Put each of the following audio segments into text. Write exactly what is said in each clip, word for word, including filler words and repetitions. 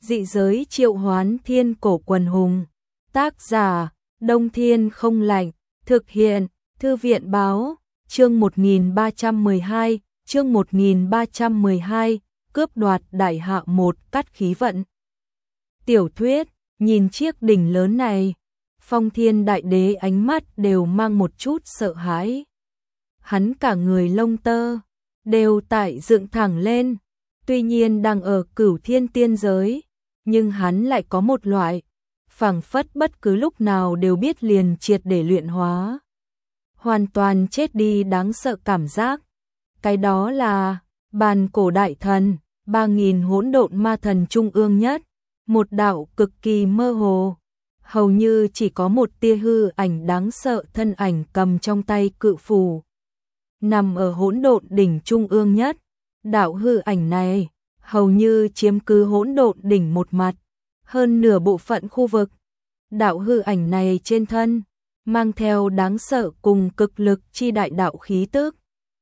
Dị giới triệu hoán thiên cổ quần hùng. Tác giả, Đông Thiên không lạnh. Thực hiện, Thư viện báo. Chương một nghìn ba trăm mười hai, chương một nghìn ba trăm mười hai, cướp đoạt đại hạ một cắt khí vận. Tiểu thuyết, nhìn chiếc đỉnh lớn này, Phong Thiên Đại Đế ánh mắt đều mang một chút sợ hãi. Hắn cả người lông tơ, đều tại dựng thẳng lên, tuy nhiên đang ở Cửu Thiên tiên giới, nhưng hắn lại có một loại, phảng phất bất cứ lúc nào đều biết liền triệt để luyện hóa. Hoàn toàn chết đi đáng sợ cảm giác. Cái đó là bàn cổ đại thần, ba nghìn hỗn độn ma thần trung ương nhất, một đạo cực kỳ mơ hồ, hầu như chỉ có một tia hư ảnh đáng sợ thân ảnh cầm trong tay cự phù. Nằm ở hỗn độn đỉnh trung ương nhất, đạo hư ảnh này hầu như chiếm cứ hỗn độn đỉnh một mặt, hơn nửa bộ phận khu vực. Đạo hư ảnh này trên thân mang theo đáng sợ cùng cực lực chi đại đạo khí tức.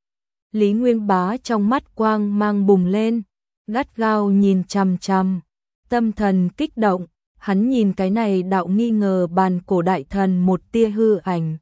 Lý Nguyên Bá trong mắt quang mang bùng lên, gắt gao nhìn chằm chằm, tâm thần kích động, hắn nhìn cái này đạo nghi ngờ bàn cổ đại thần một tia hư ảnh.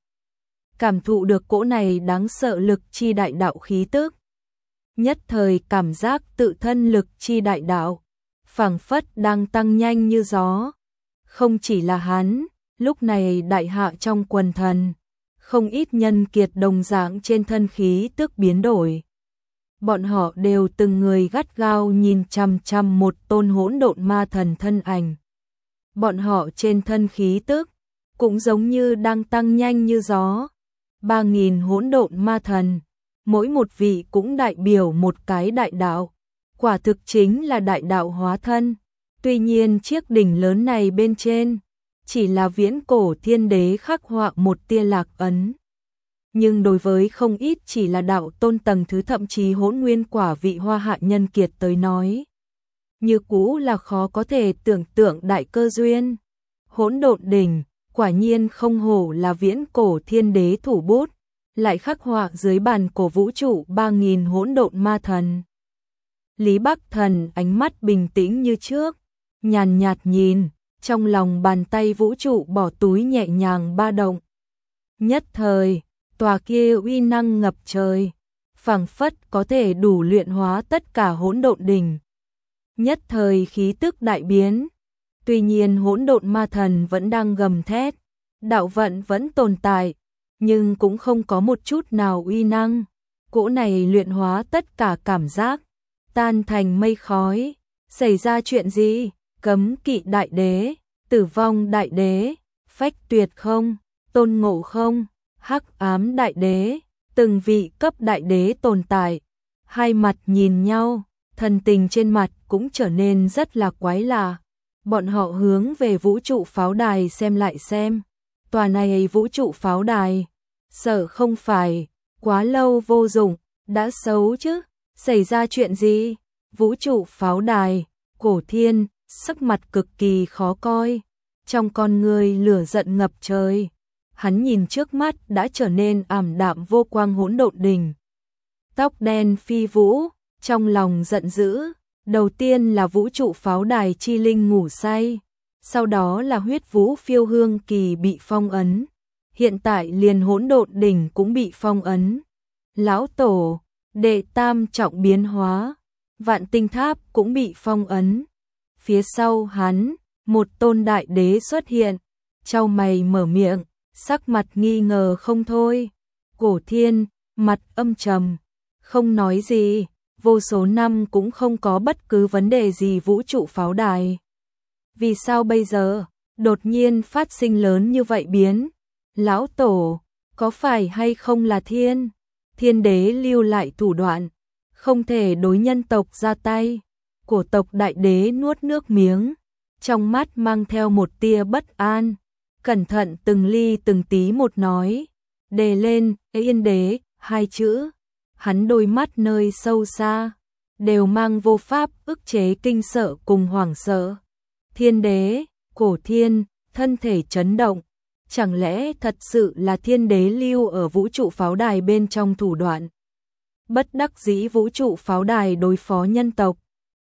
Cảm thụ được cỗ này đáng sợ lực chi đại đạo khí tức. Nhất thời cảm giác tự thân lực chi đại đạo, phảng phất đang tăng nhanh như gió. Không chỉ là hắn, lúc này đại hạ trong quần thần, không ít nhân kiệt đồng dạng trên thân khí tức biến đổi. Bọn họ đều từng người gắt gao nhìn chằm chằm một tôn hỗn độn ma thần thân ảnh. Bọn họ trên thân khí tức cũng giống như đang tăng nhanh như gió. Ba nghìn hỗn độn ma thần, mỗi một vị cũng đại biểu một cái đại đạo, quả thực chính là đại đạo hóa thân. Tuy nhiên chiếc đỉnh lớn này bên trên chỉ là viễn cổ thiên đế khắc họa một tia lạc ấn. Nhưng đối với không ít chỉ là đạo tôn tầng thứ thậm chí hỗn nguyên quả vị hoa hạ nhân kiệt tới nói, như cũ là khó có thể tưởng tượng đại cơ duyên. Hỗn độn đỉnh, quả nhiên không hổ là viễn cổ thiên đế thủ bút, lại khắc họa dưới bàn cổ vũ trụ ba nghìn hỗn độn ma thần. Lý Bắc Thần ánh mắt bình tĩnh như trước, nhàn nhạt nhìn, trong lòng bàn tay vũ trụ bỏ túi nhẹ nhàng ba động. Nhất thời, tòa kia uy năng ngập trời, phảng phất có thể đủ luyện hóa tất cả hỗn độn đỉnh. Nhất thời khí tức đại biến, tuy nhiên hỗn độn ma thần vẫn đang gầm thét, đạo vận vẫn tồn tại, nhưng cũng không có một chút nào uy năng. Cỗ này luyện hóa tất cả cảm giác, tan thành mây khói. Xảy ra chuyện gì? Cấm kỵ đại đế, tử vong đại đế, phách tuyệt không, tôn ngộ không, hắc ám đại đế, từng vị cấp đại đế tồn tại. Hai mặt nhìn nhau, thần tình trên mặt cũng trở nên rất là quái lạ. Bọn họ hướng về vũ trụ pháo đài xem lại xem. Tòa này vũ trụ pháo đài, sợ không phải quá lâu vô dụng, đã xấu chứ, xảy ra chuyện gì? Vũ trụ pháo đài, Cổ Thiên, sắc mặt cực kỳ khó coi, trong con người lửa giận ngập trời. Hắn nhìn trước mắt đã trở nên ảm đạm vô quang hỗn độn đỉnh. Tóc đen phi vũ, trong lòng giận dữ, đầu tiên là vũ trụ pháo đài chi linh ngủ say, sau đó là huyết vũ phiêu hương kỳ bị phong ấn, hiện tại liền hỗn độn đỉnh cũng bị phong ấn. Lão tổ, đệ tam trọng biến hóa, vạn tinh tháp cũng bị phong ấn. Phía sau hắn, một tôn đại đế xuất hiện, chau mày mở miệng, sắc mặt nghi ngờ không thôi. Cổ Thiên, mặt âm trầm, không nói gì, vô số năm cũng không có bất cứ vấn đề gì vũ trụ pháo đài. Vì sao bây giờ, đột nhiên phát sinh lớn như vậy biến? Lão tổ, có phải hay không là thiên? Thiên đế lưu lại thủ đoạn, không thể đối nhân tộc ra tay. Cổ tộc đại đế nuốt nước miếng, trong mắt mang theo một tia bất an, cẩn thận từng ly từng tí một nói, đề lên Yên đế hai chữ. Hắn đôi mắt nơi sâu xa đều mang vô pháp ức chế kinh sợ cùng hoảng sợ. Thiên đế, Cổ Thiên, thân thể chấn động, chẳng lẽ thật sự là thiên đế lưu ở vũ trụ pháo đài bên trong thủ đoạn? Bất đắc dĩ vũ trụ pháo đài đối phó nhân tộc,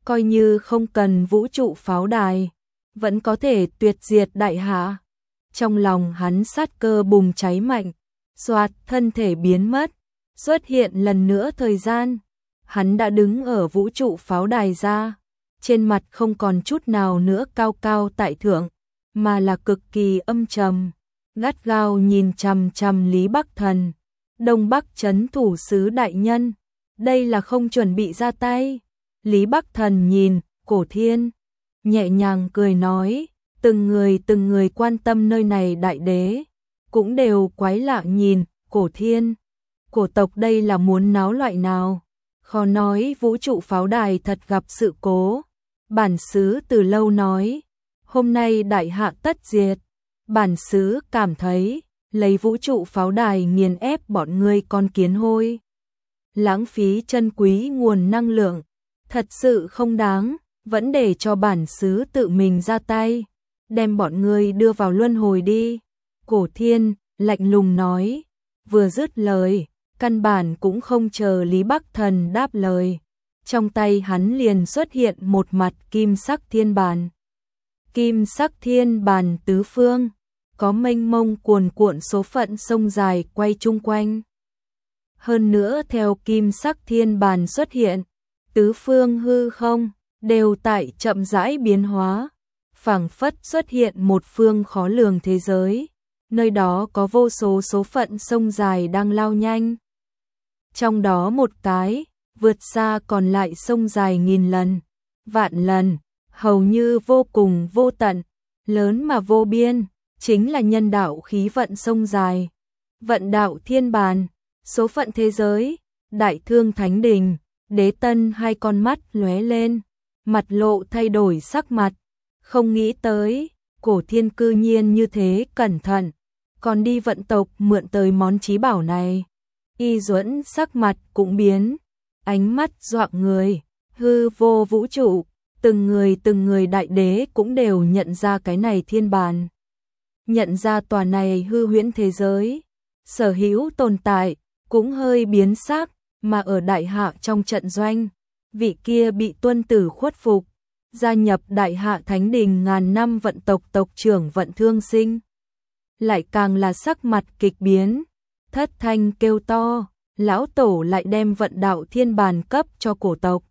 coi như không cần vũ trụ pháo đài, vẫn có thể tuyệt diệt đại hạ. Trong lòng hắn sát cơ bùng cháy mạnh, xoạt thân thể biến mất, xuất hiện lần nữa thời gian. Hắn đã đứng ở vũ trụ pháo đài ra, trên mặt không còn chút nào nữa cao cao tại thượng, mà là cực kỳ âm trầm, gắt gao nhìn chằm chằm Lý Bắc Thần. Đông Bắc Trấn thủ sứ đại nhân, đây là không chuẩn bị ra tay. Lý Bắc Thần nhìn Cổ Thiên, nhẹ nhàng cười nói, từng người từng người quan tâm nơi này đại đế, cũng đều quái lạ nhìn Cổ Thiên. Cổ tộc đây là muốn náo loại nào? Khó nói vũ trụ pháo đài thật gặp sự cố. Bản xứ từ lâu nói, hôm nay đại hạ tất diệt. Bản xứ cảm thấy, lấy vũ trụ pháo đài nghiền ép bọn ngươi con kiến hôi. Lãng phí chân quý nguồn năng lượng, thật sự không đáng, vẫn để cho bản xứ tự mình ra tay, đem bọn ngươi đưa vào luân hồi đi. Cổ Thiên lạnh lùng nói, vừa dứt lời, căn bản cũng không chờ Lý Bắc Thần đáp lời. Trong tay hắn liền xuất hiện một mặt kim sắc thiên bàn. Kim sắc thiên bàn tứ phương, có mênh mông cuồn cuộn số phận sông dài quay chung quanh. Hơn nữa theo kim sắc thiên bàn xuất hiện, tứ phương hư không đều tại chậm rãi biến hóa, phảng phất xuất hiện một phương khó lường thế giới, nơi đó có vô số số phận sông dài đang lao nhanh. Trong đó một cái, vượt xa còn lại sông dài nghìn lần, vạn lần, hầu như vô cùng vô tận, lớn mà vô biên, chính là nhân đạo khí vận sông dài. Vận đạo thiên bàn, số phận thế giới, đại thương thánh đình, Đế Tân hai con mắt lóe lên, mặt lộ thay đổi sắc mặt, không nghĩ tới, Cổ Thiên cư nhiên như thế cẩn thận, còn đi vận tộc mượn tới món chí bảo này. Y Duẫn sắc mặt cũng biến, ánh mắt dọa người, hư vô vũ trụ, từng người từng người đại đế cũng đều nhận ra cái này thiên bàn. Nhận ra tòa này hư huyễn thế giới, sở hữu tồn tại, cũng hơi biến sắc, mà ở đại hạ trong trận doanh, vị kia bị tuân tử khuất phục, gia nhập đại hạ thánh đình ngàn năm vận tộc tộc trưởng Vận Thương Sinh. Lại càng là sắc mặt kịch biến, thất thanh kêu to, lão tổ lại đem vận đạo thiên bàn cấp cho cổ tộc.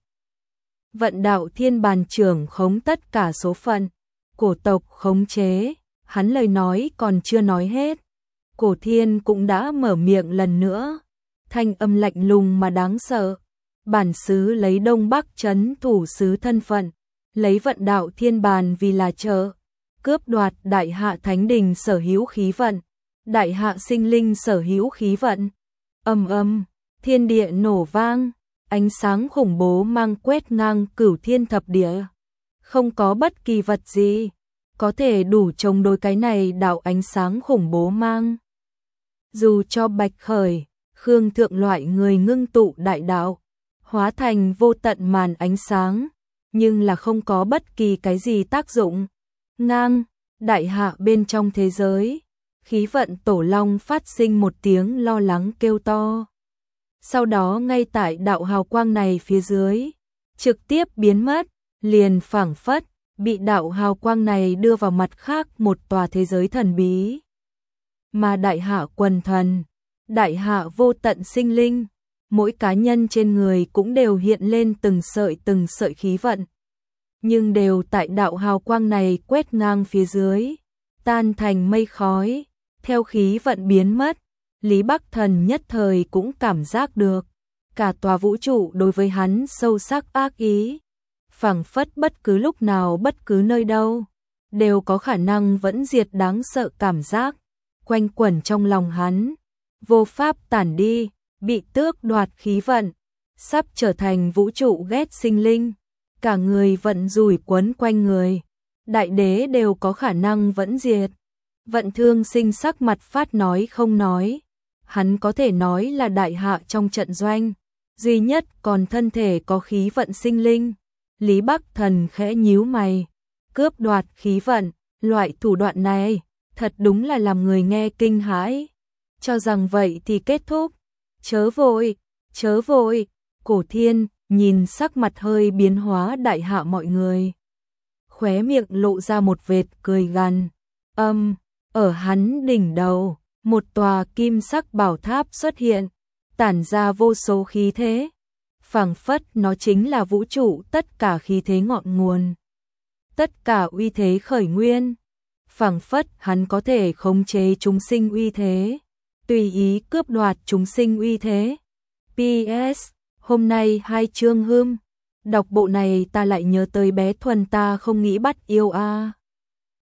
Vận đạo thiên bàn trưởng khống tất cả số phận, cổ tộc khống chế, hắn lời nói còn chưa nói hết. Cổ Thiên cũng đã mở miệng lần nữa, thanh âm lạnh lùng mà đáng sợ. Bản xứ lấy Đông Bắc Trấn thủ sứ thân phận, lấy vận đạo thiên bàn vì là trợ, cướp đoạt đại hạ thánh đình sở hữu khí vận, đại hạ sinh linh sở hữu khí vận. Ầm ầm, thiên địa nổ vang, ánh sáng khủng bố mang quét ngang cửu thiên thập địa. Không có bất kỳ vật gì có thể đủ chống đối cái này đạo ánh sáng khủng bố mang. Dù cho Bạch Khởi, Khương Thượng loại người ngưng tụ đại đạo, hóa thành vô tận màn ánh sáng, nhưng là không có bất kỳ cái gì tác dụng. Ngang, đại hạ bên trong thế giới, khí vận tổ long phát sinh một tiếng lo lắng kêu to. Sau đó ngay tại đạo hào quang này phía dưới, trực tiếp biến mất, liền phảng phất, bị đạo hào quang này đưa vào mặt khác một tòa thế giới thần bí. Mà đại hạ quần thần, đại hạ vô tận sinh linh, mỗi cá nhân trên người cũng đều hiện lên từng sợi từng sợi khí vận. Nhưng đều tại đạo hào quang này quét ngang phía dưới, tan thành mây khói, theo khí vận biến mất. Lý Bắc Thần nhất thời cũng cảm giác được, cả tòa vũ trụ đối với hắn sâu sắc ác ý, phảng phất bất cứ lúc nào bất cứ nơi đâu, đều có khả năng vẫn diệt đáng sợ cảm giác, quanh quẩn trong lòng hắn, vô pháp tản đi, bị tước đoạt khí vận, sắp trở thành vũ trụ ghét sinh linh, cả người vận rủi quấn quanh người, đại đế đều có khả năng vẫn diệt. Vận Thương Sinh sắc mặt phát nói không nói, hắn có thể nói là đại hạ trong trận doanh, duy nhất còn thân thể có khí vận sinh linh. Lý Bắc Thần khẽ nhíu mày, cướp đoạt khí vận, loại thủ đoạn này, thật đúng là làm người nghe kinh hãi. Cho rằng vậy thì kết thúc, chớ vội, chớ vội, Cổ Thiên, nhìn sắc mặt hơi biến hóa đại hạ mọi người. Khóe miệng lộ ra một vệt cười gằn. Âm, ở hắn đỉnh đầu, một tòa kim sắc bảo tháp xuất hiện, tản ra vô số khí thế. Phảng phất nó chính là vũ trụ tất cả khí thế ngọn nguồn. Tất cả uy thế khởi nguyên. Phảng phất hắn có thể khống chế chúng sinh uy thế, tùy ý cướp đoạt chúng sinh uy thế. pê ét. Hôm nay hai chương hương. Đọc bộ này ta lại nhớ tới bé Thuần ta không nghĩ bắt yêu a. À.